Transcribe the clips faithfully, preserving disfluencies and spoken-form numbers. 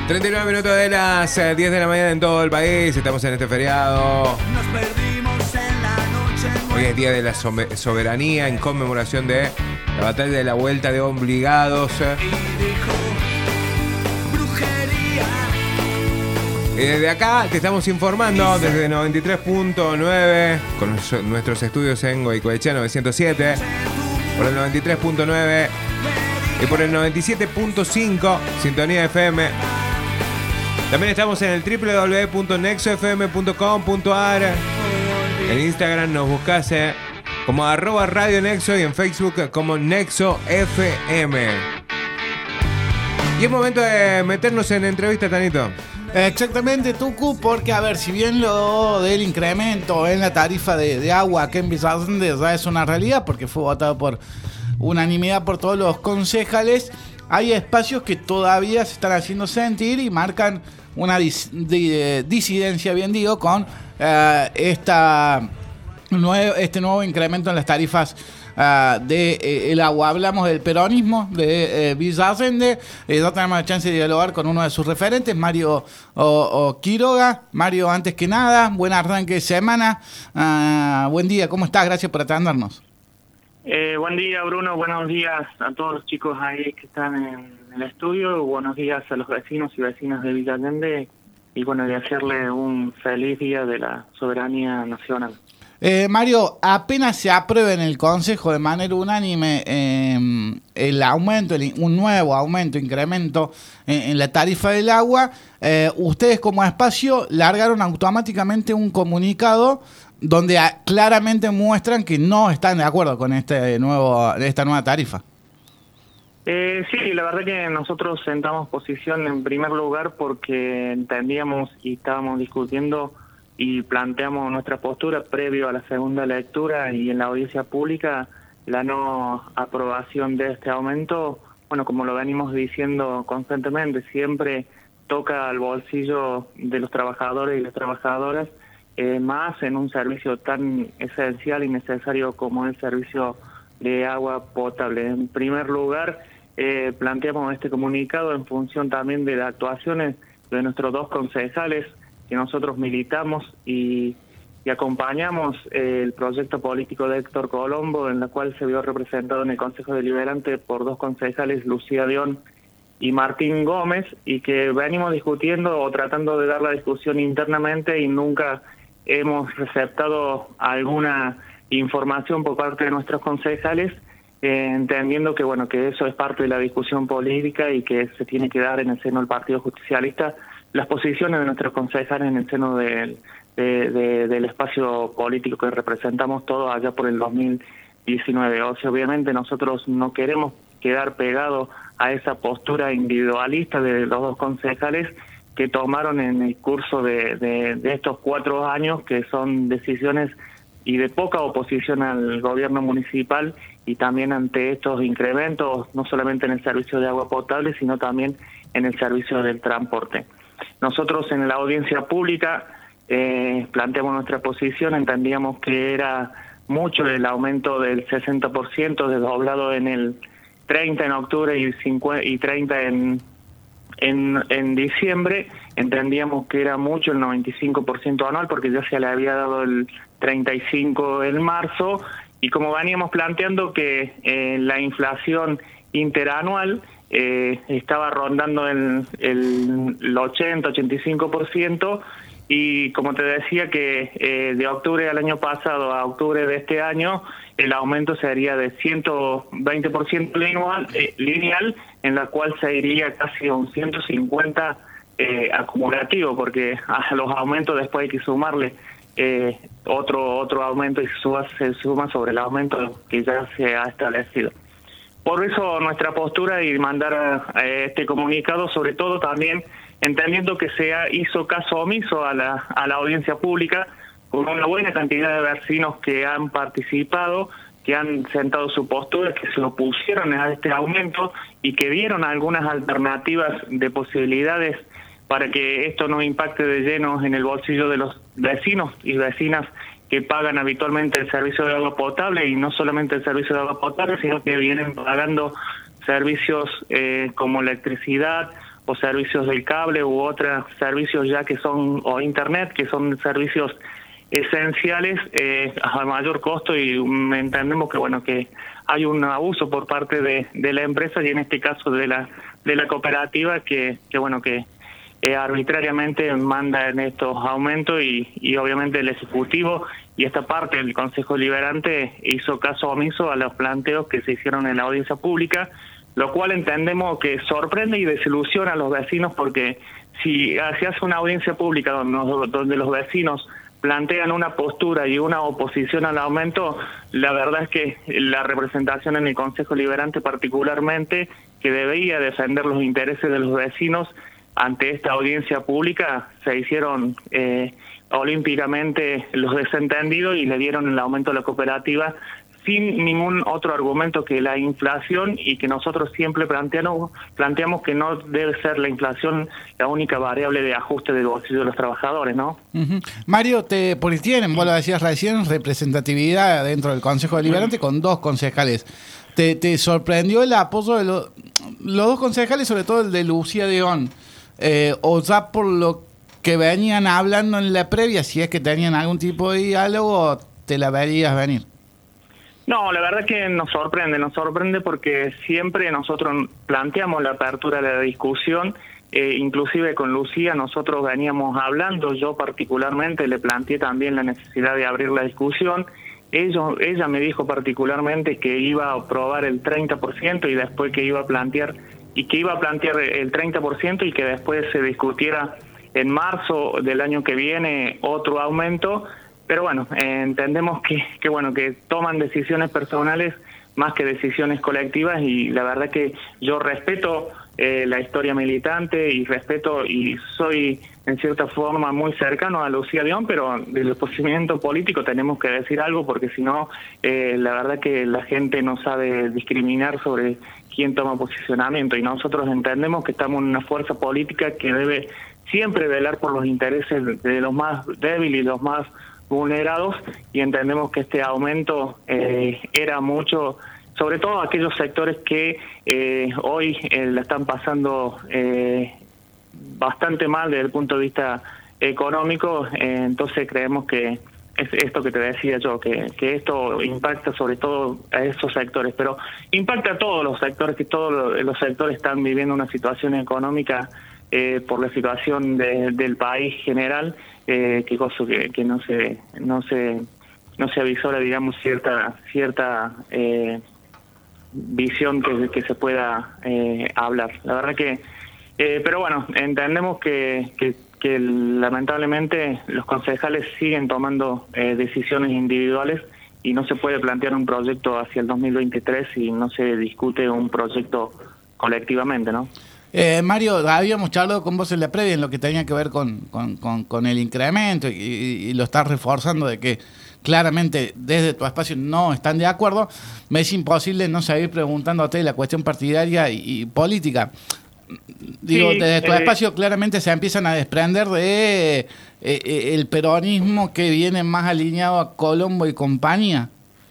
treinta y nueve minutos de las eh, diez de la mañana en todo el país. Estamos en este feriado. Nos perdimos en la noche. Hoy es día de la sobe- soberanía en conmemoración de la batalla de la Vuelta de Obligados. Y dijo, brujería. Y desde acá te estamos informando desde noventa y tres punto nueve con nuestro- nuestros estudios en Goicoechea novecientos siete, por el noventa y tres punto nueve y por el noventa y siete punto cinco Sintonía F M. También estamos en el doble u doble u doble u punto nexo f m punto com punto a r. En Instagram nos buscás eh, como arroba Radio Nexo y en Facebook como Nexo F M. Y es momento de meternos en entrevista, Tanito. Exactamente, Tucu, porque a ver, si bien lo del incremento en la tarifa de, de agua aquí en Vizarrende ya es una realidad porque fue votado por unanimidad por todos los concejales, hay espacios que todavía se están haciendo sentir y marcan una dis, di, disidencia, bien digo, con uh, esta nuevo, este nuevo incremento en las tarifas uh, de eh, el agua. Hablamos del peronismo de eh, Vizarrende. Eh, no tenemos la chance de dialogar con uno de sus referentes, Mario o, o Quiroga. Mario, antes que nada, buen arranque de semana. Uh, buen día, ¿cómo estás? Gracias por atendernos. Eh, buen día, Bruno. Buenos días a todos los chicos ahí que están en el estudio. Buenos días a los vecinos y vecinas de Vizarrende. Y bueno, de hacerle un feliz día de la soberanía nacional. Eh, Mario, apenas se apruebe en el Consejo de manera unánime eh, el aumento, el, un nuevo aumento, incremento en, en la tarifa del agua, eh, ustedes como espacio largaron automáticamente un comunicado donde a, claramente muestran que no están de acuerdo con este nuevo, esta nueva tarifa. Eh, sí, la verdad que nosotros sentamos posición en primer lugar porque entendíamos y estábamos discutiendo y planteamos nuestra postura previo a la segunda lectura y en la audiencia pública la no aprobación de este aumento. Bueno, como lo venimos diciendo constantemente, siempre toca al bolsillo de los trabajadores y las trabajadoras, eh, más en un servicio tan esencial y necesario como el servicio de agua potable. En primer lugar, eh, planteamos este comunicado en función también de las actuaciones de nuestros dos concejales que nosotros militamos y, y acompañamos eh, el proyecto político de Héctor Colombo, en la cual se vio representado en el Consejo Deliberante por dos concejales, Lucía Dion y Martín Gómez, y que venimos discutiendo o tratando de dar la discusión internamente y nunca hemos receptado alguna información por parte de nuestros concejales, eh, entendiendo que bueno que eso es parte de la discusión política y que se tiene que dar en el seno del Partido Justicialista las posiciones de nuestros concejales en el seno del, de, de, del espacio político que representamos todos allá por el dos mil diecinueve. O sea, obviamente nosotros no queremos quedar pegados a esa postura individualista de los dos concejales que tomaron en el curso de, de, de estos cuatro años, que son decisiones y de poca oposición al gobierno municipal y también ante estos incrementos, no solamente en el servicio de agua potable, sino también en el servicio del transporte. Nosotros en la audiencia pública eh, planteamos nuestra posición, entendíamos que era mucho el aumento del sesenta por ciento desdoblado en el treinta en octubre y, cincuenta, y treinta en, en, en diciembre, entendíamos que era mucho el noventa y cinco por ciento anual porque ya se le había dado el treinta y cinco por ciento en marzo y como veníamos planteando que eh, la inflación interanual Eh, estaba rondando el, el, el ochenta, ochenta y cinco por ciento y como te decía que eh, de octubre del año pasado a octubre de este año el aumento sería de ciento veinte por ciento lineal, eh, lineal en la cual se iría casi a un ciento cincuenta eh, acumulativo porque a los aumentos después hay que sumarle eh, otro otro aumento y se, suba, se suma sobre el aumento que ya se ha establecido. Por eso nuestra postura y mandar eh, este comunicado, sobre todo también entendiendo que se hizo caso omiso a la, a la audiencia pública, con una buena cantidad de vecinos que han participado, que han sentado su postura, que se opusieron a este aumento y que dieron algunas alternativas de posibilidades para que esto no impacte de lleno en el bolsillo de los vecinos y vecinas que pagan habitualmente el servicio de agua potable y no solamente el servicio de agua potable, sino que vienen pagando servicios eh, como electricidad o servicios del cable u otros servicios ya que son, o internet, que son servicios esenciales eh, a mayor costo, y entendemos que bueno que hay un abuso por parte de, de la empresa y en este caso de la de la cooperativa que, que bueno que eh, arbitrariamente manda en estos aumentos y, y obviamente el Ejecutivo y esta parte del Consejo Deliberante hizo caso omiso a los planteos que se hicieron en la audiencia pública, lo cual entendemos que sorprende y desilusiona a los vecinos, porque si se hace una audiencia pública donde, donde los vecinos plantean una postura y una oposición al aumento, la verdad es que la representación en el Consejo Deliberante particularmente, que debía defender los intereses de los vecinos ante esta audiencia pública, se hicieron eh, olímpicamente los desentendidos y le dieron el aumento a la cooperativa sin ningún otro argumento que la inflación, y que nosotros siempre planteamos, planteamos que no debe ser la inflación la única variable de ajuste del bolsillo de los trabajadores, ¿no? Uh-huh. Mario, te, porque tienen, vos lo decías recién, representatividad dentro del Consejo Deliberante uh-huh. con dos concejales. ¿Te, te sorprendió el apoyo de lo, los dos concejales, sobre todo el de Lucía Deón? Eh, o ya por lo que venían hablando en la previa, si es que tenían algún tipo de diálogo, te la verías venir. No, la verdad que nos sorprende, nos sorprende porque siempre nosotros planteamos la apertura de la discusión, eh, inclusive con Lucía nosotros veníamos hablando, yo particularmente le planteé también la necesidad de abrir la discusión. Ellos, ella me dijo particularmente que iba a aprobar el treinta por ciento y después que iba a plantear, y que iba a plantear el treinta por ciento y que después se discutiera en marzo del año que viene otro aumento. Pero bueno, eh, entendemos que, que bueno que toman decisiones personales más que decisiones colectivas, y la verdad que yo respeto eh, la historia militante y respeto y soy en cierta forma muy cercano a Lucía Deón, pero del posicionamiento político tenemos que decir algo, porque si no, eh, la verdad que la gente no sabe discriminar sobre quién toma posicionamiento, y nosotros entendemos que estamos en una fuerza política que debe siempre velar por los intereses de los más débiles y los más vulnerados, y entendemos que este aumento eh, era mucho, sobre todo aquellos sectores que eh, hoy eh, la están pasando eh, bastante mal desde el punto de vista económico. Eh, entonces creemos que es esto que te decía yo, que, que esto impacta sobre todo a esos sectores, pero impacta a todos los sectores, que todos los sectores están viviendo una situación económica eh, por la situación de, del país general, eh, que cosa que, que no se no se no se avisora, digamos, cierta cierta eh, visión que, que se pueda eh, hablar. La verdad que, eh, pero bueno, entendemos que, que que lamentablemente los concejales siguen tomando eh, decisiones individuales y no se puede plantear un proyecto hacia el dos mil veintitrés si no se discute un proyecto colectivamente, ¿no? Eh, Mario, habíamos charlado con vos en la previa en lo que tenía que ver con, con, con, con el incremento y, y, y lo estás reforzando de que claramente desde tu espacio no están de acuerdo. Me es imposible no seguir preguntándote la cuestión partidaria y, y política. Digo, sí, desde tu eh, espacio claramente se empiezan a desprender de eh, eh, el peronismo que viene más alineado a Colombo y compañía.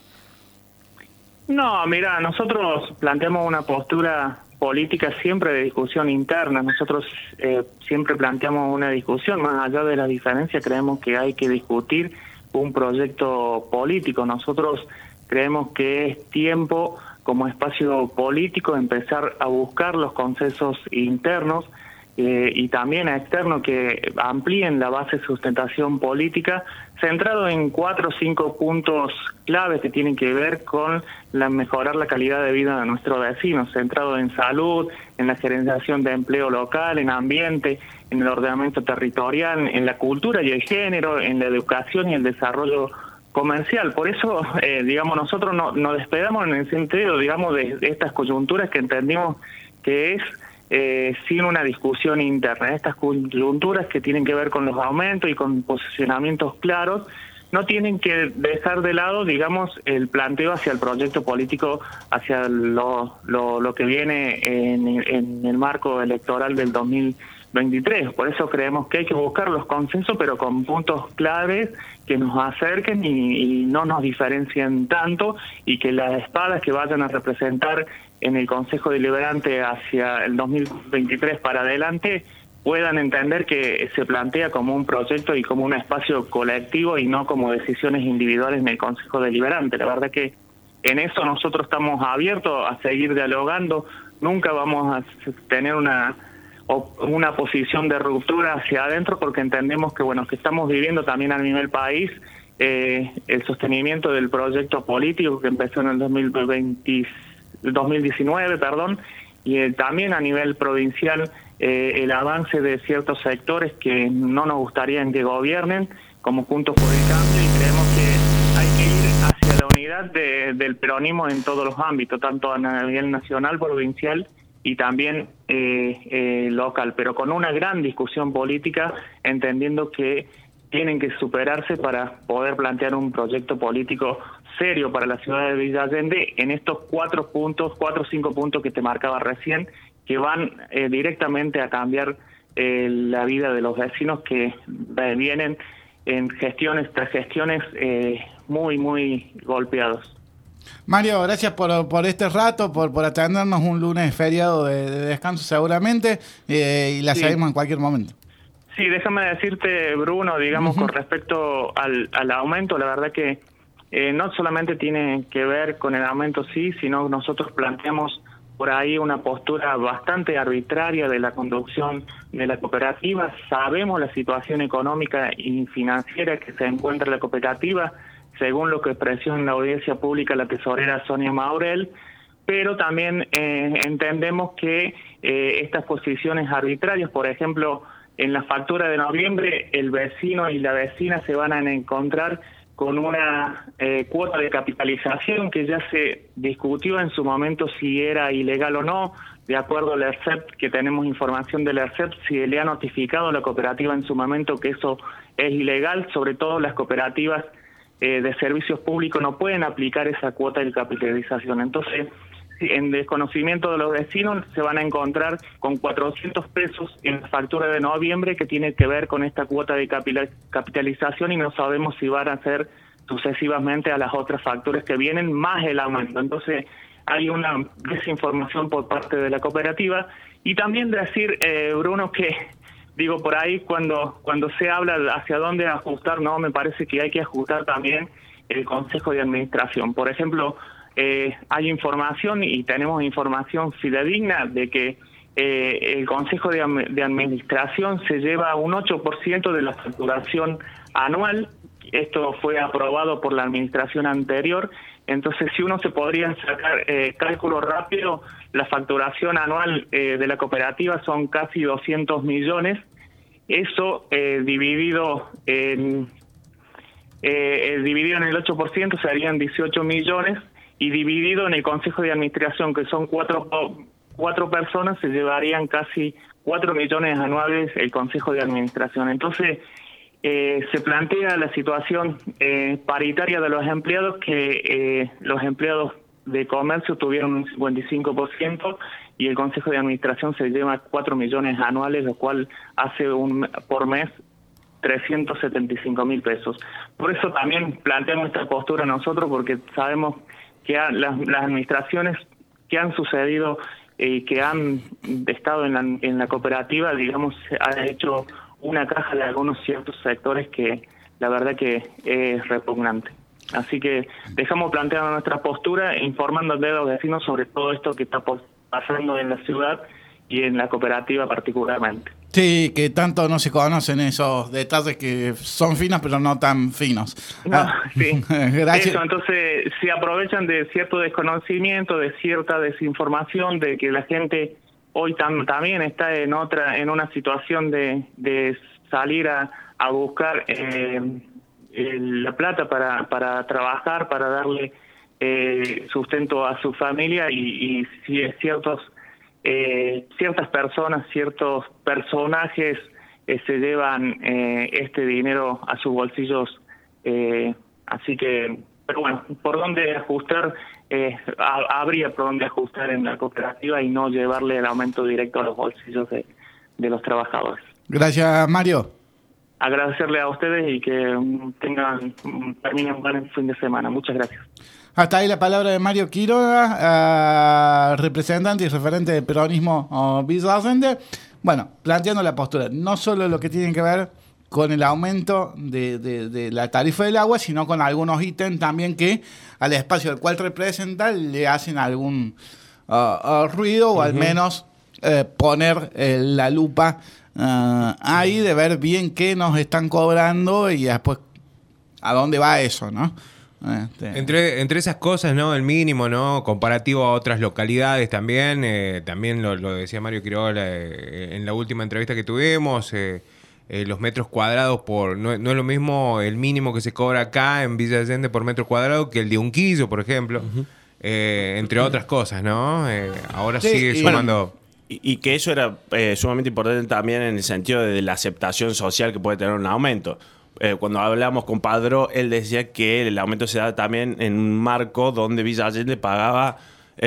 No, mira, nosotros planteamos una postura política siempre de discusión interna. Nosotros eh, siempre planteamos una discusión, más allá de la diferencia, creemos que hay que discutir un proyecto político. Nosotros creemos que es tiempo, como espacio político, empezar a buscar los consensos internos eh, y también externos que amplíen la base de sustentación política, centrado en cuatro o cinco puntos claves que tienen que ver con la mejorar la calidad de vida de nuestros vecinos, centrado en salud, en la generación de empleo local, en ambiente, en el ordenamiento territorial, en la cultura y el género, en la educación y el desarrollo comercial. Por eso, eh, digamos, nosotros no, nos despegamos en el sentido, digamos, de, de estas coyunturas que entendimos que es eh, sin una discusión interna. Estas coyunturas que tienen que ver con los aumentos y con posicionamientos claros, no tienen que dejar de lado, digamos, el planteo hacia el proyecto político, hacia lo, lo, lo que viene en, en el marco electoral del dos mil veintitrés. Por eso creemos que hay que buscar los consensos, pero con puntos claves que nos acerquen y, y no nos diferencien tanto, y que las espadas que vayan a representar en el Consejo Deliberante hacia el dos mil veintitrés para adelante puedan entender que se plantea como un proyecto y como un espacio colectivo y no como decisiones individuales en el Consejo Deliberante. La verdad que en eso nosotros estamos abiertos a seguir dialogando, nunca vamos a tener una una posición de ruptura hacia adentro porque entendemos que bueno que estamos viviendo también a nivel país eh, el sostenimiento del proyecto político que empezó en el dos mil veinte, dos mil diecinueve, perdón, y eh, también a nivel provincial eh, el avance de ciertos sectores que no nos gustaría que gobiernen como Juntos por el Cambio, y creemos que hay que ir hacia la unidad de, del peronismo en todos los ámbitos, tanto a nivel nacional, provincial y también eh, eh, local, pero con una gran discusión política, entendiendo que tienen que superarse para poder plantear un proyecto político serio para la ciudad de Villa Allende en estos cuatro puntos, cuatro o cinco puntos que te marcaba recién, que van eh, directamente a cambiar eh, la vida de los vecinos que eh, vienen en gestiones tras gestiones eh, muy, muy golpeados. Mario, gracias por, por este rato, por, por atendernos un lunes feriado de, de descanso seguramente, eh, y la sí. seguimos en cualquier momento. Sí, déjame decirte, Bruno, digamos, uh-huh. con respecto al, al aumento, la verdad que eh, no solamente tiene que ver con el aumento, sí, sino nosotros planteamos por ahí una postura bastante arbitraria de la conducción de la cooperativa. Sabemos la situación económica y financiera que se encuentra la cooperativa, según lo que expresó en la audiencia pública la tesorera Sonia Maurel, pero también eh, entendemos que eh, estas posiciones arbitrarias, por ejemplo, en la factura de noviembre, el vecino y la vecina se van a encontrar con una eh, cuota de capitalización que ya se discutió en su momento si era ilegal o no. De acuerdo al E R C E P, que tenemos información del E R C E P, si le ha notificado a la cooperativa en su momento que eso es ilegal, sobre todo las cooperativas eh, de servicios públicos no pueden aplicar esa cuota de capitalización. Entonces, en desconocimiento de los vecinos, se van a encontrar con cuatrocientos pesos en la factura de noviembre que tiene que ver con esta cuota de capitalización, y no sabemos si van a ser sucesivamente a las otras facturas que vienen, más el aumento. Entonces hay una desinformación por parte de la cooperativa. Y también decir, eh, Bruno, que digo, por ahí cuando, cuando se habla hacia dónde ajustar, no, me parece que hay que ajustar también el Consejo de Administración. Por ejemplo, Eh, hay información y tenemos información fidedigna de que eh, el Consejo de, de Administración se lleva un ocho por ciento de la facturación anual. Esto fue aprobado por la administración anterior. Entonces, si uno se podría sacar eh, cálculo rápido, la facturación anual eh, de la cooperativa son casi doscientos millones. Eso eh, dividido en eh, dividido en el ocho por ciento serían dieciocho millones. Y dividido en el Consejo de Administración, que son cuatro cuatro personas, se llevarían casi cuatro millones anuales el Consejo de Administración. Entonces, eh, se plantea la situación eh, paritaria de los empleados, que eh, los empleados de comercio tuvieron un cincuenta y cinco por ciento y el Consejo de Administración se lleva cuatro millones anuales, lo cual hace un por mes trescientos setenta y cinco mil pesos. Por eso también planteamos esta postura nosotros, porque sabemos que ha, las, las administraciones que han sucedido y eh, que han estado en la, en la cooperativa, digamos, ha hecho una caja de algunos ciertos sectores que la verdad que es repugnante. Así que dejamos planteada nuestra postura, informando a los vecinos sobre todo esto que está pasando en la ciudad y en la cooperativa particularmente. Sí, que tanto no se conocen esos detalles que son finos pero no tan finos. No, ah, sí. Gracias. Eso, entonces se aprovechan de cierto desconocimiento, de cierta desinformación, de que la gente hoy tam, también está en otra, en una situación de, de salir a, a buscar eh, el, la plata para, para trabajar, para darle eh, sustento a su familia, y, y si es ciertos Eh, ciertas personas, ciertos personajes eh, se llevan eh, este dinero a sus bolsillos, eh, así que, pero bueno, por dónde ajustar, eh, ha, habría por dónde ajustar en la cooperativa y no llevarle el aumento directo a los bolsillos de, de los trabajadores. Gracias, Mario. Agradecerle a ustedes y que tengan, terminen un buen fin de semana. Muchas gracias. Hasta ahí la palabra de Mario Quiroga, uh, representante y referente del peronismo uh, Villallende. Bueno, planteando la postura, no solo lo que tiene que ver con el aumento de, de, de la tarifa del agua, sino con algunos ítems también que al espacio del cual representa le hacen algún uh, uh, ruido, o uh-huh. al menos uh, poner uh, la lupa uh, ahí de ver bien qué nos están cobrando y después a dónde va eso, ¿no? Este. Entre, entre esas cosas, ¿no? El mínimo, ¿no? Comparativo a otras localidades también. Eh, también lo, lo decía Mario Quiroga eh, en la última entrevista que tuvimos. Eh, eh, los metros cuadrados por... No, no es lo mismo el mínimo que se cobra acá en Villa Allende por metro cuadrado que el de Unquillo, por ejemplo. Uh-huh. Eh, entre otras cosas, ¿no? Eh, ahora sí, sigue sumando... Bueno, y, y que eso era eh, sumamente importante también en el sentido de la aceptación social que puede tener un aumento. Eh, cuando hablamos con Padró, él decía que el aumento se da también en un marco donde Villa Allende pagaba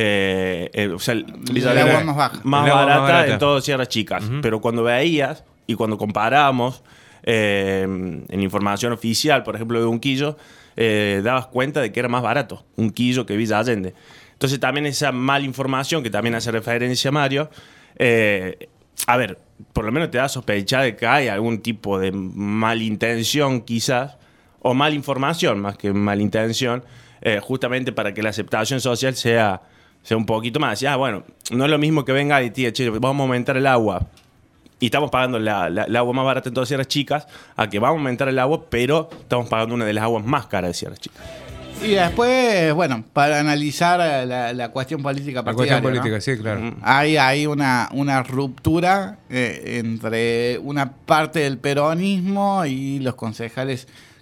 eh, eh, o sea, Villa el Allende agua más baja, más el agua barata, más barata en todas Sierras Chicas. Uh-huh. Pero cuando veías y cuando comparábamos eh, en información oficial, por ejemplo, de Unquillo, eh, dabas cuenta de que era más barato Unquillo que Villa Allende. Entonces también esa mala información que también hace referencia a Mario, eh, a ver, por lo menos te da a sospechar de que hay algún tipo de malintención quizás, o malinformación más que malintención, eh, justamente para que la aceptación social sea, sea un poquito más. Ah, bueno, no es lo mismo que venga y tío, che, vamos a aumentar el agua y estamos pagando la, la, el agua más barata en todas Sierras Chicas, a que vamos a aumentar el agua, pero estamos pagando una de las aguas más caras de Sierras Chicas. Y después, bueno, para analizar la, la cuestión política partidaria, la cuestión política, ¿no? sí, claro. Hay, hay una, una ruptura eh, entre una parte del peronismo y los concejales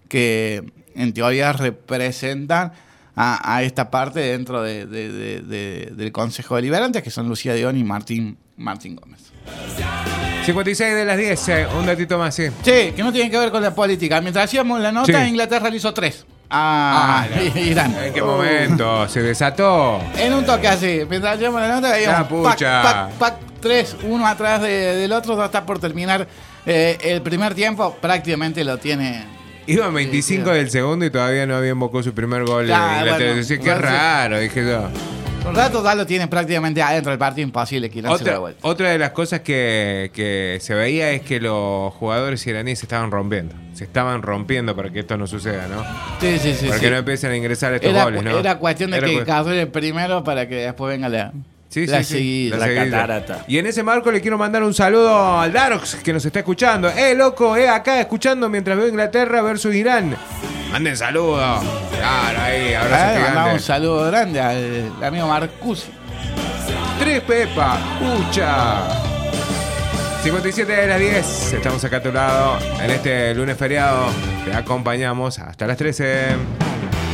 que en teoría representan a, a esta parte dentro de, de, de, de, del Consejo Deliberante, que son Lucía Dion y Martín, Martín Gómez. cincuenta y seis de las diez, eh, un datito más, sí. Sí, que no tiene que ver con la política. Mientras hacíamos la nota, Sí. Inglaterra le hizo tres. Ah, Ah, Irán. ¿En qué momento se desató? En un toque así, mientras hacíamos la nota, veíamos Ah, pucha. pac, pac, pac, tres, uno atrás de, del otro, ya está por terminar eh, el primer tiempo, prácticamente lo tiene. Iba veinticinco sí, del segundo y todavía no había invocado su primer gol. Ah, en la bueno, televisión. Qué bueno, sí. raro, dije yo. Un rato ya lo tiene prácticamente adentro del partido, imposible quitarse la Otra, vuelta. otra de las cosas que, que se veía es que los jugadores iraníes se estaban rompiendo. Se estaban rompiendo para que esto no suceda, ¿no? Sí, sí, sí. Para sí. que no empiecen a ingresar estos Era, goles, ¿no? era cuestión de Era que cu- cayó el primero para que después venga la, Sí, la sí, sí. seguida. La seguida. catarata. Y en ese marco le quiero mandar un saludo al Darox que nos está escuchando. Eh, loco, eh, acá escuchando mientras veo Inglaterra versus Irán. Manden saludos. Claro, ahí, abrazo Ah, mandamos un gigante. saludo grande al, al amigo Marcusi. Tres Pepa, Ucha. cincuenta y siete de las diez. Estamos acá a tu lado en este lunes feriado. Te acompañamos hasta las trece.